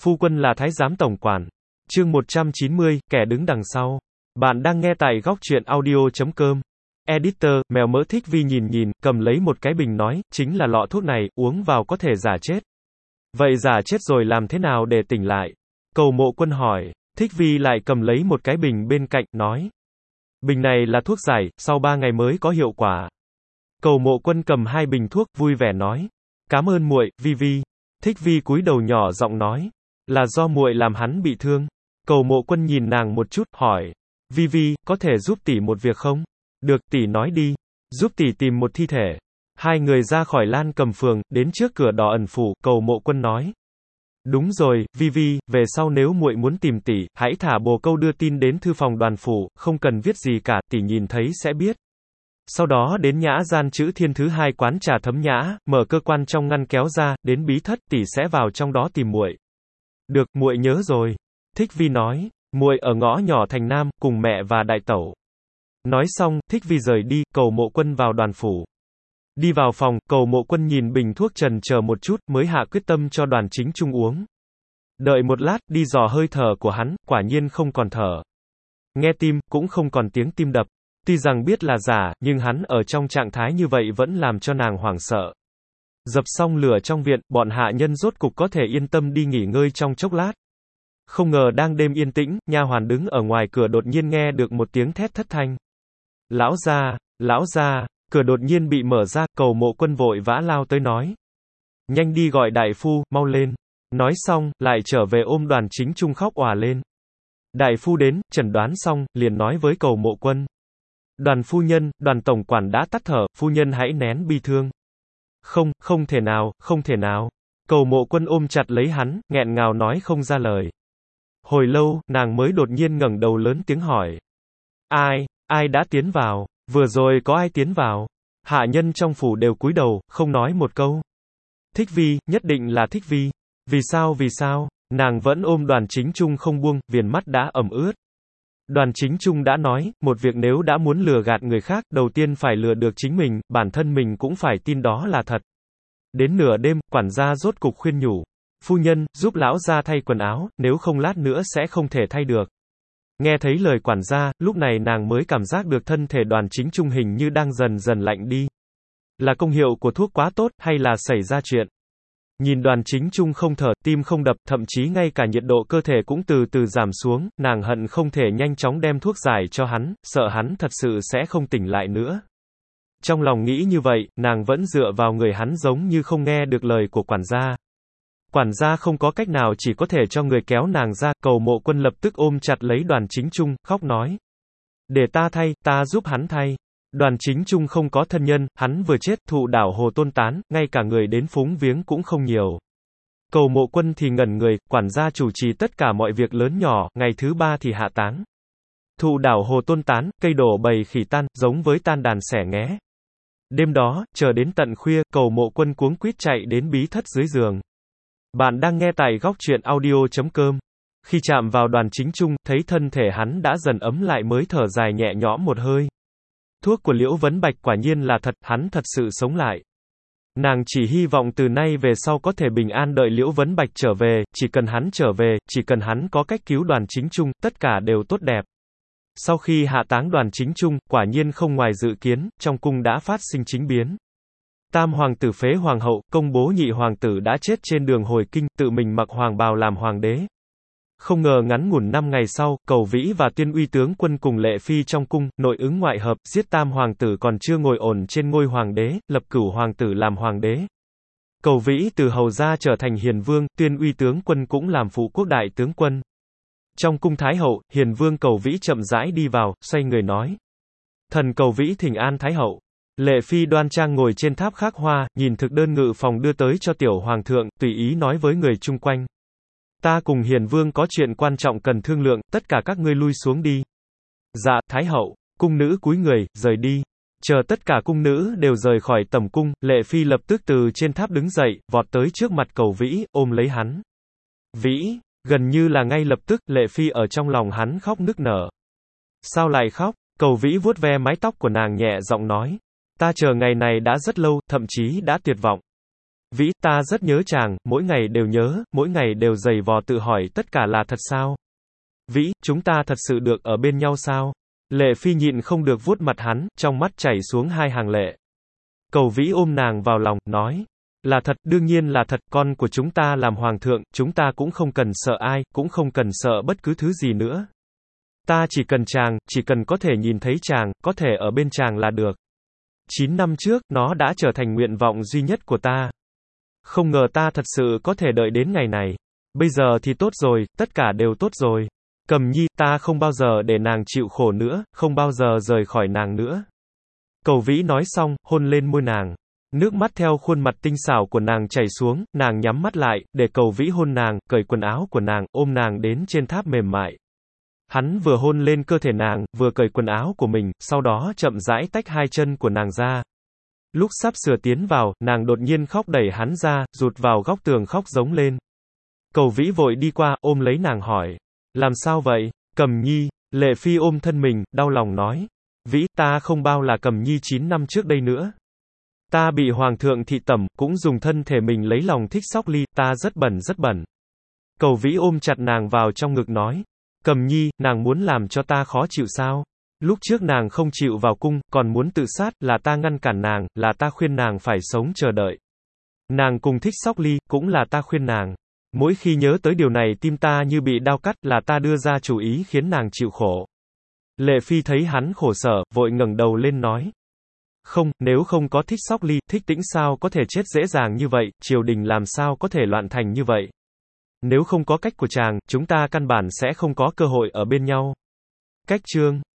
Phu quân là thái giám tổng quản. Chương 190, kẻ đứng đằng sau. Bạn đang nghe tại góc truyện audio.com. Editor, mèo mỡ Thích Vi nhìn, cầm lấy một cái bình nói, chính là lọ thuốc này, uống vào có thể giả chết. Vậy giả chết rồi làm thế nào để tỉnh lại? Cầu Mộ Quân hỏi. Thích Vi lại cầm lấy một cái bình bên cạnh, nói. Bình này là thuốc giải, sau 3 ngày mới có hiệu quả. Cầu Mộ Quân cầm 2 bình thuốc, vui vẻ nói. Cảm ơn muội, Vi Vi. Thích Vi cúi đầu nhỏ giọng nói. Là do muội làm hắn bị thương. Cầu Mộ Quân nhìn nàng một chút, hỏi. Vi Vi, có thể giúp tỷ một việc không? Được, tỷ nói đi. Giúp tỷ tìm một thi thể. Hai người ra khỏi Lan Cầm Phường, đến trước cửa Đỏ Ẩn Phủ, Cầu Mộ Quân nói. Đúng rồi, Vi Vi, về sau nếu muội muốn tìm tỷ, hãy thả bồ câu đưa tin đến thư phòng đoàn phủ, không cần viết gì cả, tỷ nhìn thấy sẽ biết. Sau đó đến Nhã Gian chữ Thiên thứ 2 quán trà Thấm Nhã, mở cơ quan trong ngăn kéo ra, đến bí thất, tỷ sẽ vào trong đó tìm muội. Được, muội nhớ rồi. Thích Vi nói, muội ở ngõ nhỏ thành Nam, cùng mẹ và đại tẩu. Nói xong, Thích Vi rời đi, Cầu Mộ Quân vào đoàn phủ. Đi vào phòng, Cầu Mộ Quân nhìn bình thuốc chần chờ một chút, mới hạ quyết tâm cho Đoàn Chính Trung uống. Đợi một lát, đi dò hơi thở của hắn, quả nhiên không còn thở. Nghe tim, cũng không còn tiếng tim đập. Tuy rằng biết là giả, nhưng hắn ở trong trạng thái như vậy vẫn làm cho nàng hoảng sợ. Dập xong lửa trong viện, bọn hạ nhân rốt cục có thể yên tâm đi nghỉ ngơi trong chốc lát. Không ngờ đang đêm yên tĩnh, nha hoàn đứng ở ngoài cửa đột nhiên nghe được một tiếng thét thất thanh. Lão gia, lão gia, cửa đột nhiên bị mở ra, Cầu Mộ Quân vội vã lao tới nói. Nhanh đi gọi đại phu, mau lên. Nói xong, lại trở về ôm Đoàn Chính Trung khóc òa lên. Đại phu đến, chẩn đoán xong, liền nói với Cầu Mộ Quân. Đoàn phu nhân, Đoàn tổng quản đã tắt thở, phu nhân hãy nén bi thương. Không, không thể nào, không thể nào. Cầu Mộ Quân ôm chặt lấy hắn, nghẹn ngào nói không ra lời. Hồi lâu, nàng mới đột nhiên ngẩng đầu lớn tiếng hỏi. Ai đã tiến vào? Vừa rồi có ai tiến vào? Hạ nhân trong phủ đều cúi đầu, không nói một câu. Thích Vi, nhất định là Thích Vi. Vì sao? Nàng vẫn ôm Đoàn Chính Trung không buông, viền mắt đã ẩm ướt. Đoàn Chính Trung đã nói, một việc nếu đã muốn lừa gạt người khác, đầu tiên phải lừa được chính mình, bản thân mình cũng phải tin đó là thật. Đến nửa đêm, quản gia rốt cục khuyên nhủ. Phu nhân, giúp lão gia thay quần áo, nếu không lát nữa sẽ không thể thay được. Nghe thấy lời quản gia, lúc này nàng mới cảm giác được thân thể Đoàn Chính Trung hình như đang dần dần lạnh đi. Là công hiệu của thuốc quá tốt, hay là xảy ra chuyện? Nhìn Đoàn Chính Trung không thở, tim không đập, thậm chí ngay cả nhiệt độ cơ thể cũng từ từ giảm xuống, nàng hận không thể nhanh chóng đem thuốc giải cho hắn, sợ hắn thật sự sẽ không tỉnh lại nữa. Trong lòng nghĩ như vậy, nàng vẫn dựa vào người hắn giống như không nghe được lời của quản gia. Quản gia không có cách nào chỉ có thể cho người kéo nàng ra, Cầu Mộ Quân lập tức ôm chặt lấy Đoàn Chính Trung, khóc nói. Để ta thay, ta giúp hắn thay. Đoàn Chính Trung không có thân nhân, hắn vừa chết, thụ đảo Hồ Tôn tán, ngay cả người đến phúng viếng cũng không nhiều. Cầu Mộ Quân thì ngẩn người, quản gia chủ trì tất cả mọi việc lớn nhỏ, ngày thứ 3 thì hạ táng. Thụ đảo Hồ Tôn tán, cây đổ bầy khỉ tan, giống với tan đàn xẻ nghé. Đêm đó, chờ đến tận khuya, Cầu Mộ Quân cuống quýt chạy đến bí thất dưới giường. Bạn đang nghe tại góc truyện audio.com. Khi chạm vào Đoàn Chính Trung, thấy thân thể hắn đã dần ấm lại mới thở dài nhẹ nhõm một hơi. Thuốc của Liễu Vấn Bạch quả nhiên là thật, hắn thật sự sống lại. Nàng chỉ hy vọng từ nay về sau có thể bình an đợi Liễu Vấn Bạch trở về, chỉ cần hắn trở về, chỉ cần hắn có cách cứu Đoàn Chính Trung, tất cả đều tốt đẹp. Sau khi hạ táng Đoàn Chính Trung, quả nhiên không ngoài dự kiến, trong cung đã phát sinh chính biến. Tam hoàng tử phế hoàng hậu, công bố nhị hoàng tử đã chết trên đường hồi kinh, tự mình mặc hoàng bào làm hoàng đế. Không ngờ ngắn ngủn 5 ngày sau, Cầu Vĩ và Tuyên Uy tướng quân cùng Lệ Phi trong cung, nội ứng ngoại hợp, giết tam hoàng tử còn chưa ngồi ổn trên ngôi hoàng đế, lập Cửu hoàng tử làm hoàng đế. Cầu Vĩ từ hầu gia trở thành hiền vương, Tuyên Uy tướng quân cũng làm phụ quốc đại tướng quân. Trong cung Thái hậu, hiền vương Cầu Vĩ chậm rãi đi vào, xoay người nói. Thần Cầu Vĩ thỉnh an Thái hậu. Lệ Phi đoan trang ngồi trên tháp khắc hoa, nhìn thực đơn ngự phòng đưa tới cho tiểu hoàng thượng, tùy ý nói với người chung quanh. Ta cùng hiền vương có chuyện quan trọng cần thương lượng, tất cả các ngươi lui xuống đi. Dạ, Thái hậu. Cung nữ cúi người, rời đi. Chờ tất cả cung nữ đều rời khỏi tầm cung, Lệ Phi lập tức từ trên tháp đứng dậy, vọt tới trước mặt Cầu Vĩ, ôm lấy hắn. Vĩ, gần như là ngay lập tức, Lệ Phi ở trong lòng hắn khóc nức nở. Sao lại khóc? Cầu Vĩ vuốt ve mái tóc của nàng nhẹ giọng nói. Ta chờ ngày này đã rất lâu, thậm chí đã tuyệt vọng. Vĩ, ta rất nhớ chàng, mỗi ngày đều nhớ, mỗi ngày đều giày vò tự hỏi tất cả là thật sao? Vĩ, chúng ta thật sự được ở bên nhau sao? Lệ Phi nhịn không được vuốt mặt hắn, trong mắt chảy xuống hai hàng lệ. Cầu Vĩ ôm nàng vào lòng, nói. Là thật, đương nhiên là thật, con của chúng ta làm hoàng thượng, chúng ta cũng không cần sợ ai, cũng không cần sợ bất cứ thứ gì nữa. Ta chỉ cần chàng, chỉ cần có thể nhìn thấy chàng, có thể ở bên chàng là được. 9 năm trước, nó đã trở thành nguyện vọng duy nhất của ta. Không ngờ ta thật sự có thể đợi đến ngày này. Bây giờ thì tốt rồi, tất cả đều tốt rồi. Cầm Nhi, ta không bao giờ để nàng chịu khổ nữa, không bao giờ rời khỏi nàng nữa. Cầu Vĩ nói xong, hôn lên môi nàng. Nước mắt theo khuôn mặt tinh xảo của nàng chảy xuống, nàng nhắm mắt lại, để Cầu Vĩ hôn nàng, cởi quần áo của nàng, ôm nàng đến trên tháp mềm mại. Hắn vừa hôn lên cơ thể nàng, vừa cởi quần áo của mình, sau đó chậm rãi tách hai chân của nàng ra. Lúc sắp sửa tiến vào, nàng đột nhiên khóc đẩy hắn ra, rụt vào góc tường khóc giống lên. Cầu Vĩ vội đi qua, ôm lấy nàng hỏi. Làm sao vậy? Cầm Nhi, Lệ Phi ôm thân mình, đau lòng nói. Vĩ, ta không bao là Cầm Nhi 9 năm trước đây nữa. Ta bị hoàng thượng thị tẩm, cũng dùng thân thể mình lấy lòng thích Sóc Ly, ta rất bẩn rất bẩn. Cầu Vĩ ôm chặt nàng vào trong ngực nói. Cầm Nhi, nàng muốn làm cho ta khó chịu sao? Lúc trước nàng không chịu vào cung, còn muốn tự sát, là ta ngăn cản nàng, là ta khuyên nàng phải sống chờ đợi. Nàng cùng thích Sóc Ly, cũng là ta khuyên nàng. Mỗi khi nhớ tới điều này tim ta như bị đau cắt, là ta đưa ra chủ ý khiến nàng chịu khổ. Lệ Phi thấy hắn khổ sở, vội ngẩng đầu lên nói. Không, nếu không có thích Sóc Ly, Thích Tĩnh sao có thể chết dễ dàng như vậy, triều đình làm sao có thể loạn thành như vậy. Nếu không có cách của chàng, chúng ta căn bản sẽ không có cơ hội ở bên nhau. Cách chương